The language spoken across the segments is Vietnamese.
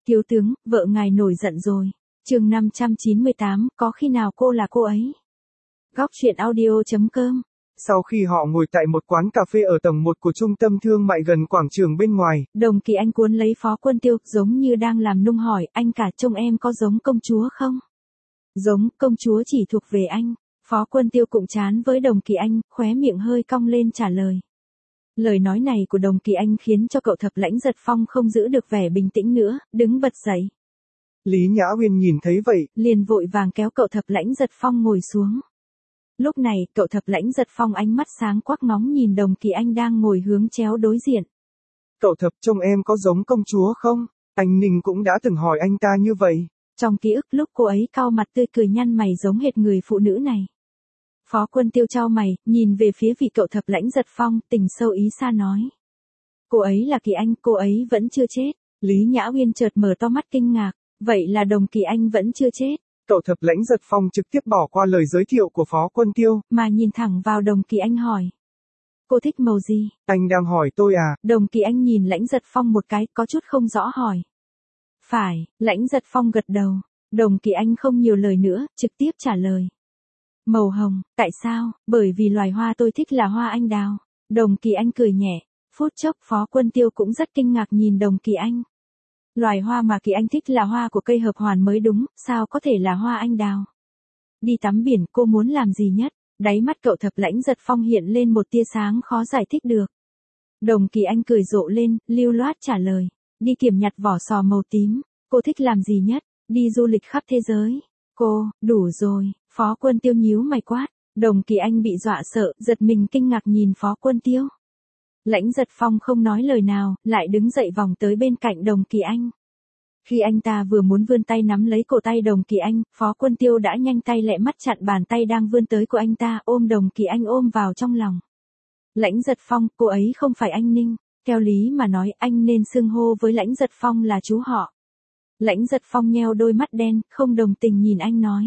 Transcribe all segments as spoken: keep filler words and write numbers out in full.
Thiếu tướng, vợ ngài nổi giận rồi. Chương năm trăm chín mươi tám, có khi nào cô là cô ấy? Góc truyện audio chấm com. Sau khi họ ngồi tại một quán cà phê ở tầng một của trung tâm thương mại gần quảng trường bên ngoài, Đồng Kỳ Anh cuốn lấy Phó Quân Tiêu, giống như đang làm nung hỏi, anh cả trông em có giống công chúa không? Giống, công chúa chỉ thuộc về anh. Phó Quân Tiêu cụm chán với Đồng Kỳ Anh, khóe miệng hơi cong lên trả lời. Lời nói này của Đồng Kỳ Anh khiến cho cậu Thập Lãnh Giật Phong không giữ được vẻ bình tĩnh nữa, đứng bật dậy. Lý Nhã Uyên nhìn thấy vậy, liền vội vàng kéo cậu Thập Lãnh Giật Phong ngồi xuống. Lúc này, cậu Thập Lãnh Giật Phong ánh mắt sáng quắc ngóng nhìn Đồng Kỳ Anh đang ngồi hướng chéo đối diện. Cậu Thập trông em có giống công chúa không? Anh Ninh cũng đã từng hỏi anh ta như vậy. Trong ký ức lúc cô ấy cau mặt tươi cười nhăn mày giống hệt người phụ nữ này. Phó Quân Tiêu chau mày, nhìn về phía vị cậu Thập Lãnh Giật Phong, tình sâu ý xa nói. Cô ấy là Kỳ Anh, cô ấy vẫn chưa chết. Lý Nhã Uyên chợt mở to mắt kinh ngạc, vậy là Đồng Kỳ Anh vẫn chưa chết. Cậu Thập Lãnh Giật Phong trực tiếp bỏ qua lời giới thiệu của Phó Quân Tiêu, mà nhìn thẳng vào Đồng Kỳ Anh hỏi. Cô thích màu gì? Anh đang hỏi tôi à? Đồng Kỳ Anh nhìn Lãnh Giật Phong một cái, có chút không rõ hỏi. Phải, Lãnh Giật Phong gật đầu. Đồng Kỳ Anh không nhiều lời nữa, trực tiếp trả lời. Màu hồng, tại sao? Bởi vì loài hoa tôi thích là hoa anh đào. Đồng Kỳ Anh cười nhẹ. Phút chốc Phó Quân Tiêu cũng rất kinh ngạc nhìn Đồng Kỳ Anh. Loài hoa mà Kỳ Anh thích là hoa của cây hợp hoàn mới đúng, sao có thể là hoa anh đào? Đi tắm biển cô muốn làm gì nhất? Đáy mắt cậu Thập Lãnh Giật Phong hiện lên một tia sáng khó giải thích được. Đồng Kỳ Anh cười rộ lên, lưu loát trả lời. Đi kiểm nhặt vỏ sò màu tím. Cô thích làm gì nhất? Đi du lịch khắp thế giới. Cô, đủ rồi. Phó Quân Tiêu nhíu mày quát. Đồng Kỳ Anh bị dọa sợ, giật mình kinh ngạc nhìn Phó Quân Tiêu. Lãnh Giật Phong không nói lời nào, lại đứng dậy vòng tới bên cạnh Đồng Kỳ Anh. Khi anh ta vừa muốn vươn tay nắm lấy cổ tay Đồng Kỳ Anh, Phó Quân Tiêu đã nhanh tay lẹ mắt chặn bàn tay đang vươn tới của anh ta, ôm Đồng Kỳ Anh ôm vào trong lòng. Lãnh Giật Phong, cô ấy không phải anh Ninh. Theo lý mà nói anh nên xưng hô với Lãnh Giật Phong là chú họ. Lãnh Giật Phong nheo đôi mắt đen, không đồng tình nhìn anh nói.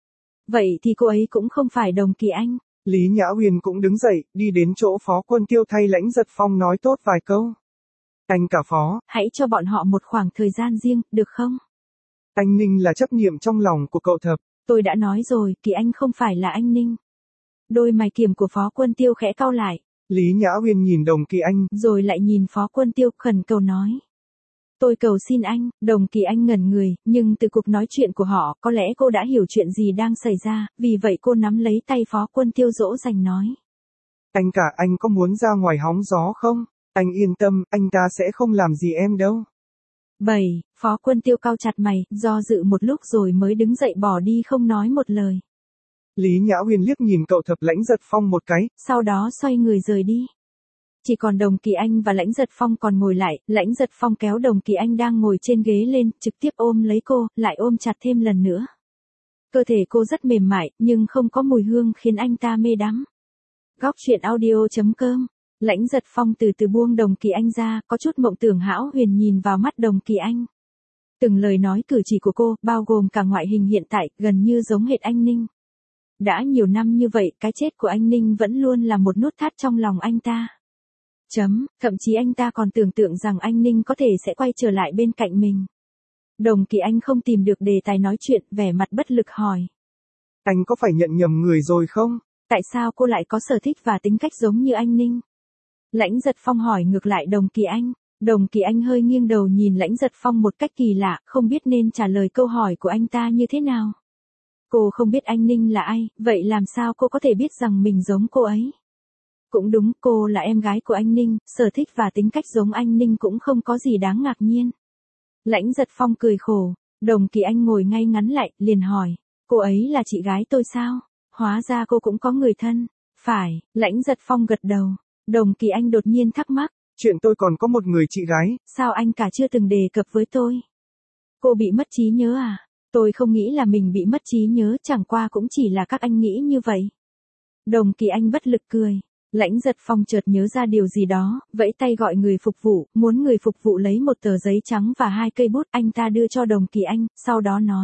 Vậy thì cô ấy cũng không phải Đồng Kỳ Anh. Lý Nhã Uyên cũng đứng dậy, đi đến chỗ Phó Quân Tiêu thay Lãnh Giật Phong nói tốt vài câu. Anh cả Phó, hãy cho bọn họ một khoảng thời gian riêng, được không? Anh Ninh là chấp niệm trong lòng của cậu Thập. Tôi đã nói rồi, Kỳ Anh không phải là anh Ninh. Đôi mày kiềm của Phó Quân Tiêu khẽ cau lại. Lý Nhã Uyên nhìn Đồng Kỳ Anh, rồi lại nhìn Phó Quân Tiêu khẩn cầu nói. Tôi cầu xin anh. Đồng Kỳ Anh ngẩn người, nhưng từ cuộc nói chuyện của họ, có lẽ cô đã hiểu chuyện gì đang xảy ra, vì vậy cô nắm lấy tay Phó Quân Tiêu dỗ dành nói. Anh cả, anh có muốn ra ngoài hóng gió không? Anh yên tâm, anh ta sẽ không làm gì em đâu. Bảy, Phó Quân Tiêu cau chặt mày, do dự một lúc rồi mới đứng dậy bỏ đi không nói một lời. Lý Nhã Uyên liếc nhìn cậu Thập Lãnh Giật Phong một cái, sau đó xoay người rời đi. Chỉ còn Đồng Kỳ Anh và Lãnh Giật Phong còn ngồi lại, Lãnh Giật Phong kéo Đồng Kỳ Anh đang ngồi trên ghế lên, trực tiếp ôm lấy cô, lại ôm chặt thêm lần nữa. Cơ thể cô rất mềm mại, nhưng không có mùi hương khiến anh ta mê đắm. Góc truyện audio chấm com. Lãnh Giật Phong từ từ buông Đồng Kỳ Anh ra, có chút mộng tưởng hão huyền nhìn vào mắt Đồng Kỳ Anh. Từng lời nói cử chỉ của cô, bao gồm cả ngoại hình hiện tại, gần như giống hệt anh Ninh. Đã nhiều năm như vậy, cái chết của anh Ninh vẫn luôn là một nút thắt trong lòng anh ta. Chấm, thậm chí anh ta còn tưởng tượng rằng anh Ninh có thể sẽ quay trở lại bên cạnh mình. Đồng Kỳ Anh không tìm được đề tài nói chuyện, vẻ mặt bất lực hỏi. Anh có phải nhận nhầm người rồi không? Tại sao cô lại có sở thích và tính cách giống như anh Ninh? Lãnh Giật Phong hỏi ngược lại Đồng Kỳ Anh. Đồng Kỳ Anh hơi nghiêng đầu nhìn Lãnh Giật Phong một cách kỳ lạ, không biết nên trả lời câu hỏi của anh ta như thế nào. Cô không biết anh Ninh là ai, vậy làm sao cô có thể biết rằng mình giống cô ấy? Cũng đúng, cô là em gái của anh Ninh, sở thích và tính cách giống anh Ninh cũng không có gì đáng ngạc nhiên. Lãnh Giật Phong cười khổ. Đồng Kỳ Anh ngồi ngay ngắn lại, liền hỏi. Cô ấy là chị gái tôi sao? Hóa ra cô cũng có người thân. Phải, Lãnh Giật Phong gật đầu. Đồng Kỳ Anh đột nhiên thắc mắc. Chuyện tôi còn có một người chị gái. Sao anh cả chưa từng đề cập với tôi? Cô bị mất trí nhớ à? Tôi không nghĩ là mình bị mất trí nhớ, chẳng qua cũng chỉ là các anh nghĩ như vậy. Đồng Kỳ Anh bất lực cười. Lãnh Giật Phong chợt nhớ ra điều gì đó, vẫy tay gọi người phục vụ, muốn người phục vụ lấy một tờ giấy trắng và hai cây bút, anh ta đưa cho Đồng Kỳ Anh, sau đó nói.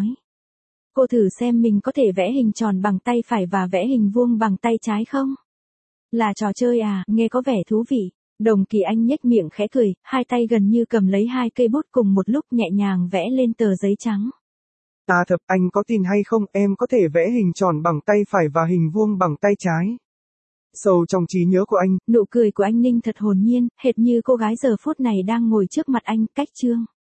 Cô thử xem mình có thể vẽ hình tròn bằng tay phải và vẽ hình vuông bằng tay trái không? Là trò chơi à, nghe có vẻ thú vị. Đồng Kỳ Anh nhếch miệng khẽ cười, hai tay gần như cầm lấy hai cây bút cùng một lúc nhẹ nhàng vẽ lên tờ giấy trắng. À thật, anh có tin hay không, em có thể vẽ hình tròn bằng tay phải và hình vuông bằng tay trái. Sâu trong trí nhớ của anh. Nụ cười của anh Ninh thật hồn nhiên, hệt như cô gái giờ phút này đang ngồi trước mặt anh, cách chương.